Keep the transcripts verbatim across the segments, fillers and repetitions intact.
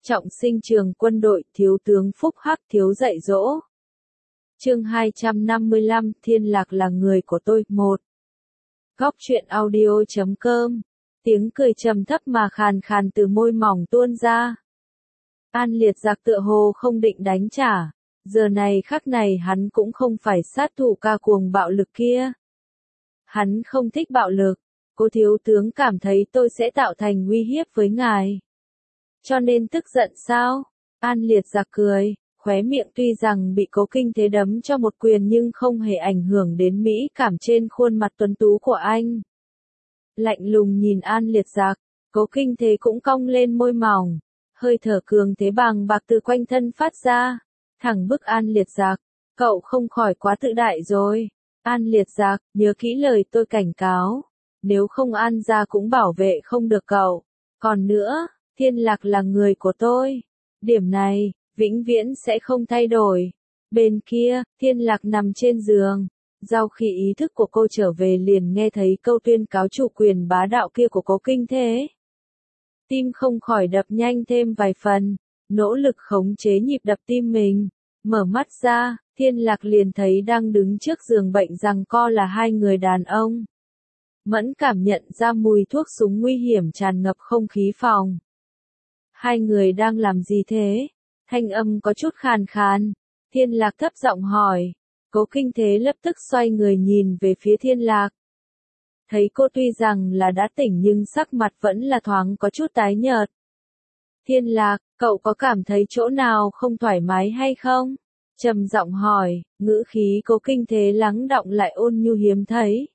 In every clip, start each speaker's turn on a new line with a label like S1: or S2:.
S1: Trọng sinh trường quân đội, thiếu tướng Phúc Hắc thiếu dạy dỗ. Chương hai trăm năm mươi lăm, Thiên Lạc là người của tôi. một. Góc truyện audio chấm com. Tiếng cười trầm thấp mà khàn khàn từ môi mỏng tuôn ra. An Liệt Giặc tựa hồ không định đánh trả. Giờ này khắc này hắn cũng không phải sát thủ ca cuồng bạo lực kia. Hắn không thích bạo lực. Cô thiếu tướng cảm thấy tôi sẽ tạo thành uy hiếp với ngài. Cho nên tức giận sao? An Liệt Giặc cười, khóe miệng tuy rằng bị Cố Kinh Thế đấm cho một quyền nhưng không hề ảnh hưởng đến mỹ cảm trên khuôn mặt tuấn tú của anh. Lạnh lùng nhìn An Liệt Giặc, Cố Kinh Thế cũng cong lên môi mỏng, hơi thở cường thế bàng bạc từ quanh thân phát ra, thẳng bức An Liệt Giặc, cậu không khỏi quá tự đại rồi. An Liệt Giặc, nhớ kỹ lời tôi cảnh cáo, nếu không An gia cũng bảo vệ không được cậu. Còn nữa, Thiên Lạc là người của tôi. Điểm này, vĩnh viễn sẽ không thay đổi. Bên kia, Thiên Lạc nằm trên giường. Sau khi ý thức của cô trở về liền nghe thấy câu tuyên cáo chủ quyền bá đạo kia của Cố Kinh Thế. Tim không khỏi đập nhanh thêm vài phần, nỗ lực khống chế nhịp đập tim mình. Mở mắt ra, Thiên Lạc liền thấy đang đứng trước giường bệnh giằng co là hai người đàn ông. Mẫn cảm nhận ra mùi thuốc súng nguy hiểm tràn ngập không khí phòng. Hai người đang làm gì thế? Thanh âm có chút khàn khàn. Thiên Lạc thấp giọng hỏi. Cố Kinh Thế lập tức xoay người nhìn về phía Thiên Lạc. Thấy cô tuy rằng là đã tỉnh nhưng sắc mặt vẫn là thoáng có chút tái nhợt. Thiên Lạc, cậu có cảm thấy chỗ nào không thoải mái hay không? Trầm giọng hỏi, ngữ khí Cố Kinh Thế lắng đọng lại ôn nhu hiếm thấy.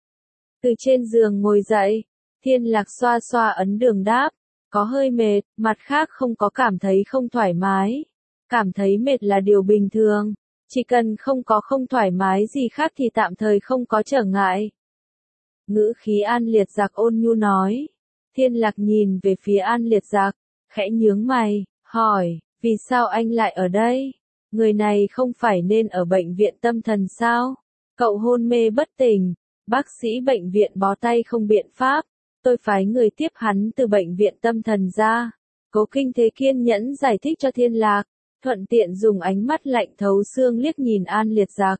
S1: Từ trên giường ngồi dậy, Thiên Lạc xoa xoa ấn đường đáp. Có hơi mệt, mặt khác không có cảm thấy không thoải mái. Cảm thấy mệt là điều bình thường. Chỉ cần không có không thoải mái gì khác thì tạm thời không có trở ngại. Ngữ khí An Liệt Giặc ôn nhu nói. Thiên Lạc nhìn về phía An Liệt Giặc, khẽ nhướng mày, hỏi, vì sao anh lại ở đây? Người này không phải nên ở bệnh viện tâm thần sao? Cậu hôn mê bất tỉnh, bác sĩ bệnh viện bó tay không biện pháp. Tôi phái người tiếp hắn từ bệnh viện tâm thần ra. Cố Kinh Thế kiên nhẫn giải thích cho Thiên Lạc, thuận tiện dùng ánh mắt lạnh thấu xương liếc nhìn An Liệt Giặc.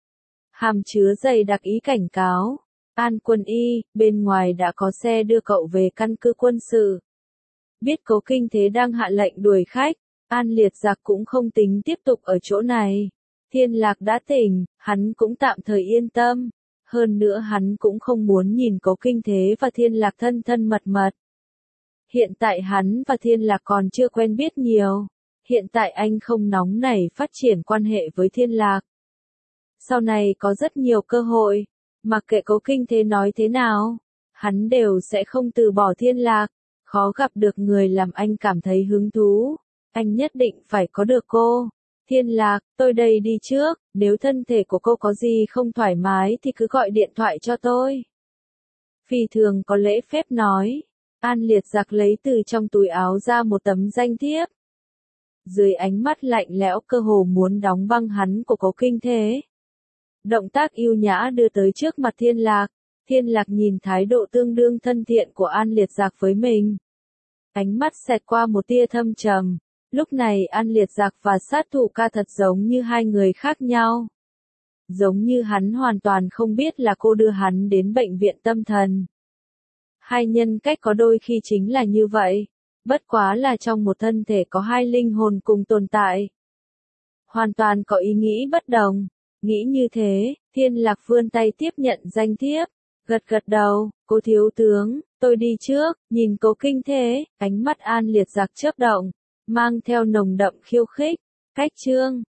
S1: Hàm chứa dày đặc ý cảnh cáo. An Quân Y, bên ngoài đã có xe đưa cậu về căn cứ quân sự. Biết Cố Kinh Thế đang hạ lệnh đuổi khách, An Liệt Giặc cũng không tính tiếp tục ở chỗ này. Thiên Lạc đã tỉnh, hắn cũng tạm thời yên tâm. Hơn nữa hắn cũng không muốn nhìn Cố Kinh Thế và Thiên Lạc thân thân mật mật. Hiện tại hắn và Thiên Lạc còn chưa quen biết nhiều. Hiện tại anh không nóng nảy phát triển quan hệ với Thiên Lạc. Sau này có rất nhiều cơ hội, mặc kệ Cố Kinh Thế nói thế nào, hắn đều sẽ không từ bỏ Thiên Lạc. Khó gặp được người làm anh cảm thấy hứng thú, anh nhất định phải có được cô. Thiên Lạc, tôi đây đi trước, nếu thân thể của cô có gì không thoải mái thì cứ gọi điện thoại cho tôi. Phi thường có lễ phép nói. An Liệt Giặc lấy từ trong túi áo ra một tấm danh thiếp. Dưới ánh mắt lạnh lẽo cơ hồ muốn đóng băng hắn của Cố Kinh Thế. Động tác yêu nhã đưa tới trước mặt Thiên Lạc. Thiên Lạc nhìn thái độ tương đương thân thiện của An Liệt Giặc với mình. Ánh mắt xẹt qua một tia thâm trầm. Lúc này An Liệt Giặc và sát thủ ca thật giống như hai người khác nhau. Giống như hắn hoàn toàn không biết là cô đưa hắn đến bệnh viện tâm thần. Hai nhân cách có đôi khi chính là như vậy. Bất quá là trong một thân thể có hai linh hồn cùng tồn tại. Hoàn toàn có ý nghĩ bất đồng. Nghĩ như thế, Thiên Lạc vươn tay tiếp nhận danh thiếp. Gật gật đầu, cô thiếu tướng, tôi đi trước, nhìn Cố Kinh Thế, ánh mắt An Liệt Giặc chớp động. Mang theo nồng đậm khiêu khích. Cách chương